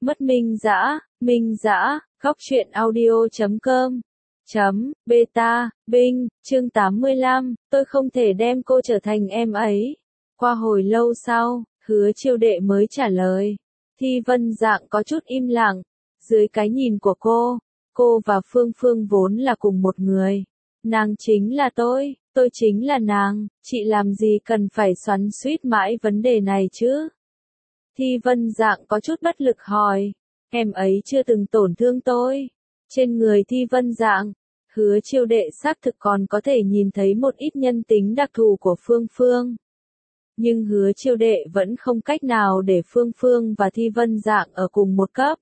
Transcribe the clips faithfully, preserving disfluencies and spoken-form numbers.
Mất Minh Dã, Minh Dã, góc truyện audio chấm com, chấm, beta, Binh, chương tám mươi lăm, tôi không thể đem cô trở thành em ấy. Qua hồi lâu sau, Hứa Chiêu Đệ mới trả lời. Thi Vân Dạng có chút im lặng, dưới cái nhìn của cô, cô và Phương Phương vốn là cùng một người. Nàng chính là tôi, tôi chính là nàng, chị làm gì cần phải xoắn xuýt mãi vấn đề này chứ? Thi Vân Dạng có chút bất lực hỏi, em ấy chưa từng tổn thương tôi. Trên người Thi Vân Dạng, Hứa Chiêu Đệ xác thực còn có thể nhìn thấy một ít nhân tính đặc thù của Phương Phương. Nhưng Hứa Chiêu Đệ vẫn không cách nào để Phương Phương và Thi Vân Dạng ở cùng một cấp.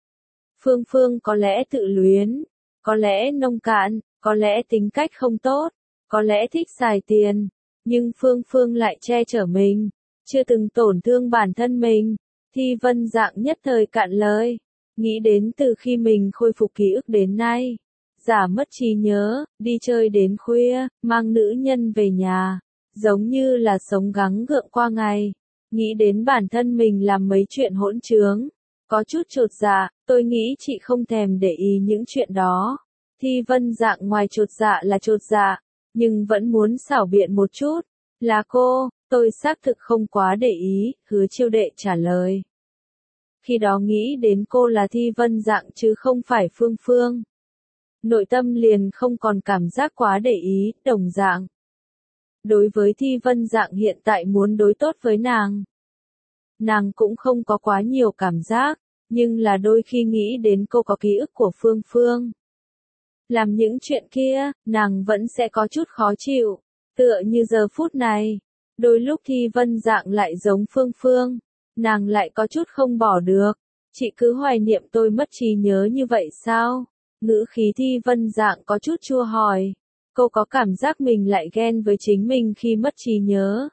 Phương Phương có lẽ tự luyến, có lẽ nông cạn, có lẽ tính cách không tốt, có lẽ thích xài tiền, nhưng Phương Phương lại che chở mình, chưa từng tổn thương bản thân mình. Thi Vân Dạng nhất thời cạn lời, nghĩ đến từ khi mình khôi phục ký ức đến nay, giả mất trí nhớ, đi chơi đến khuya, mang nữ nhân về nhà, giống như là sống gắng gượng qua ngày, nghĩ đến bản thân mình làm mấy chuyện hỗn trướng, có chút chột dạ. Tôi nghĩ chị không thèm để ý những chuyện đó. Thi Vân Dạng ngoài chột dạ là chột dạ, nhưng vẫn muốn xảo biện một chút. Là cô, tôi xác thực không quá để ý, Hứa Chiêu Đệ trả lời. Khi đó nghĩ đến cô là Thi Vân Dạng chứ không phải Phương Phương. Nội tâm liền không còn cảm giác quá để ý, đồng dạng. Đối với Thi Vân Dạng hiện tại muốn đối tốt với nàng, nàng cũng không có quá nhiều cảm giác, nhưng là đôi khi nghĩ đến cô có ký ức của Phương Phương. Làm những chuyện kia, nàng vẫn sẽ có chút khó chịu, tựa như giờ phút này. Đôi lúc Thi Vân Dạng lại giống Phương Phương, nàng lại có chút không bỏ được. Chị cứ hoài niệm tôi mất trí nhớ như vậy sao? Ngữ khí Thi Vân Dạng có chút chua hỏi. Cô có cảm giác mình lại ghen với chính mình khi mất trí nhớ.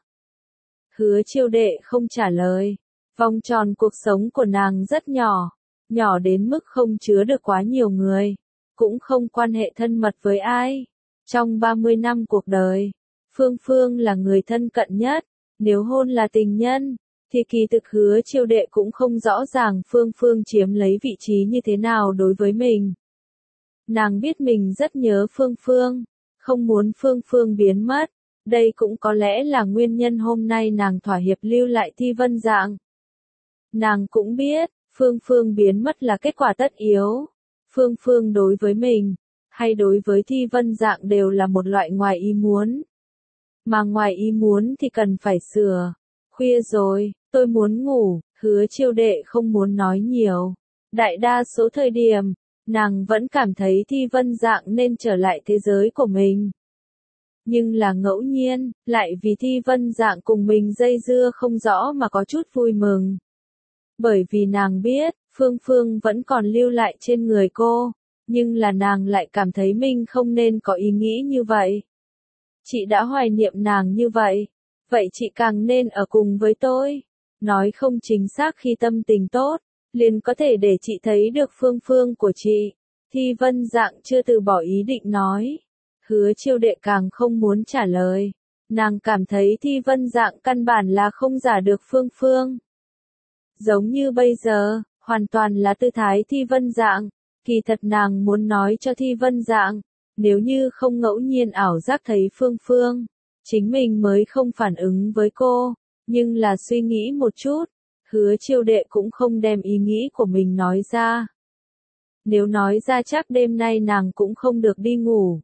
Hứa Chiêu Đệ không trả lời. Vòng tròn cuộc sống của nàng rất nhỏ, nhỏ đến mức không chứa được quá nhiều người, cũng không quan hệ thân mật với ai. Trong ba mươi năm cuộc đời, Phương Phương là người thân cận nhất, nếu hôn là tình nhân, thì kỳ thực Hứa Chiêu Đệ cũng không rõ ràng Phương Phương chiếm lấy vị trí như thế nào đối với mình. Nàng biết mình rất nhớ Phương Phương, không muốn Phương Phương biến mất, đây cũng có lẽ là nguyên nhân hôm nay nàng thỏa hiệp lưu lại Thi Vân Dạng. Nàng cũng biết, Phương Phương biến mất là kết quả tất yếu. Phương Phương đối với mình, hay đối với Thi Vân Dạng đều là một loại ngoài ý muốn. Mà ngoài ý muốn thì cần phải sửa. Khuya rồi, tôi muốn ngủ, Hứa Chiêu Đệ không muốn nói nhiều. Đại đa số thời điểm, nàng vẫn cảm thấy Thi Vân Dạng nên trở lại thế giới của mình. Nhưng là ngẫu nhiên, lại vì Thi Vân Dạng cùng mình dây dưa không rõ mà có chút vui mừng. Bởi vì nàng biết, Phương Phương vẫn còn lưu lại trên người cô, nhưng là nàng lại cảm thấy mình không nên có ý nghĩ như vậy. Chị đã hoài niệm nàng như vậy, vậy chị càng nên ở cùng với tôi. Nói không chính xác khi tâm tình tốt, liền có thể để chị thấy được Phương Phương của chị. Thi Vân Dạng chưa từ bỏ ý định nói. Hứa Chiêu Đệ càng không muốn trả lời. Nàng cảm thấy Thi Vân Dạng căn bản là không giả được Phương Phương. Giống như bây giờ, hoàn toàn là tư thái Thi Vân Dạng. Kỳ thật nàng muốn nói cho Thi Vân Dạng, nếu như không ngẫu nhiên ảo giác thấy Phương Phương, chính mình mới không phản ứng với cô, nhưng là suy nghĩ một chút, Hứa Chiêu Đệ cũng không đem ý nghĩ của mình nói ra. Nếu nói ra chắc đêm nay nàng cũng không được đi ngủ.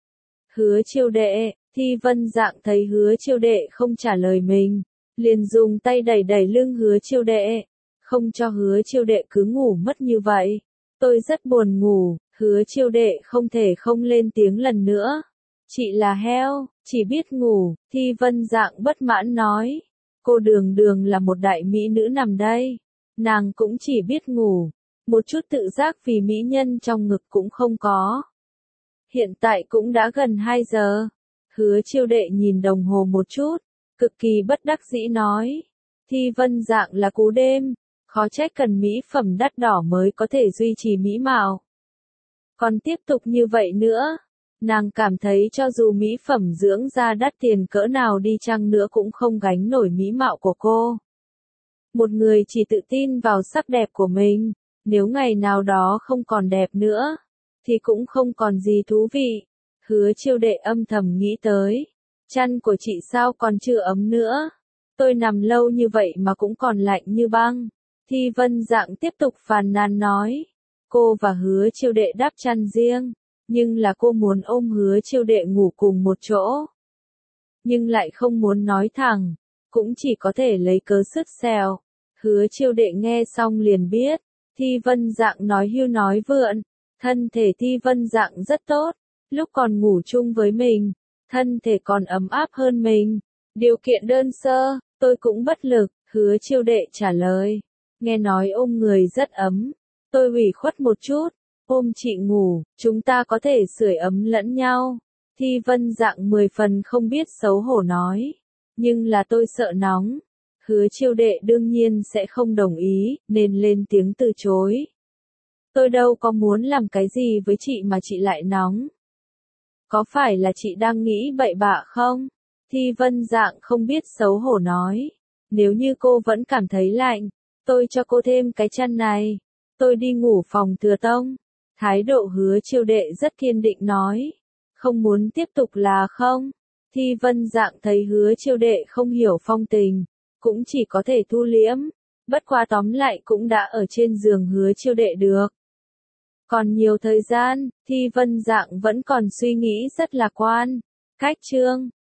Hứa Chiêu Đệ, Thi Vân Dạng thấy Hứa Chiêu Đệ không trả lời mình, liền dùng tay đẩy đẩy lưng Hứa Chiêu Đệ, không cho Hứa Chiêu Đệ cứ ngủ mất như vậy. Tôi rất buồn ngủ, Hứa Chiêu Đệ không thể không lên tiếng lần nữa. Chị là heo, chỉ biết ngủ, Thi Vân Dạng bất mãn nói. Cô đường đường là một đại mỹ nữ nằm đây, nàng cũng chỉ biết ngủ, một chút tự giác vì mỹ nhân trong ngực cũng không có. Hiện tại cũng đã gần hai giờ, Hứa Chiêu Đệ nhìn đồng hồ một chút, cực kỳ bất đắc dĩ nói. Thi Vân Dạng là cú đêm, khó trách cần mỹ phẩm đắt đỏ mới có thể duy trì mỹ mạo. Còn tiếp tục như vậy nữa, nàng cảm thấy cho dù mỹ phẩm dưỡng da đắt tiền cỡ nào đi chăng nữa cũng không gánh nổi mỹ mạo của cô. Một người chỉ tự tin vào sắc đẹp của mình, nếu ngày nào đó không còn đẹp nữa, thì cũng không còn gì thú vị. Hứa Chiêu Đệ âm thầm nghĩ tới, chăn của chị sao còn chưa ấm nữa, tôi nằm lâu như vậy mà cũng còn lạnh như băng. Thi Vân Dạng tiếp tục phàn nàn nói, cô và Hứa Chiêu Đệ đắp chăn riêng, nhưng là cô muốn ôm Hứa Chiêu Đệ ngủ cùng một chỗ, nhưng lại không muốn nói thẳng, cũng chỉ có thể lấy cớ sứt sèo. Hứa Chiêu Đệ nghe xong liền biết, Thi Vân Dạng nói hưu nói vượn, thân thể Thi Vân Dạng rất tốt, lúc còn ngủ chung với mình, thân thể còn ấm áp hơn mình. Điều kiện đơn sơ, tôi cũng bất lực, Hứa Chiêu Đệ trả lời. Nghe nói ôm người rất ấm, tôi ủy khuất một chút, ôm chị ngủ, chúng ta có thể sưởi ấm lẫn nhau. Thi Vân Dạng mười phần không biết xấu hổ nói, nhưng là tôi sợ nóng. Hứa Chiêu Đệ đương nhiên sẽ không đồng ý, nên lên tiếng từ chối. Tôi đâu có muốn làm cái gì với chị mà chị lại nóng. Có phải là chị đang nghĩ bậy bạ không? Thi Vân Dạng không biết xấu hổ nói. Nếu như cô vẫn cảm thấy lạnh, tôi cho cô thêm cái chăn này. Tôi đi ngủ phòng thừa tông. Thái độ Hứa Chiêu Đệ rất kiên định nói. Không muốn tiếp tục là không? Thi Vân Dạng thấy Hứa Chiêu Đệ không hiểu phong tình, cũng chỉ có thể thu liễm. Bất quá tóm lại cũng đã ở trên giường Hứa Chiêu Đệ được. Còn nhiều thời gian, Thi Vân Dạng vẫn còn suy nghĩ rất lạc quan. Cách chương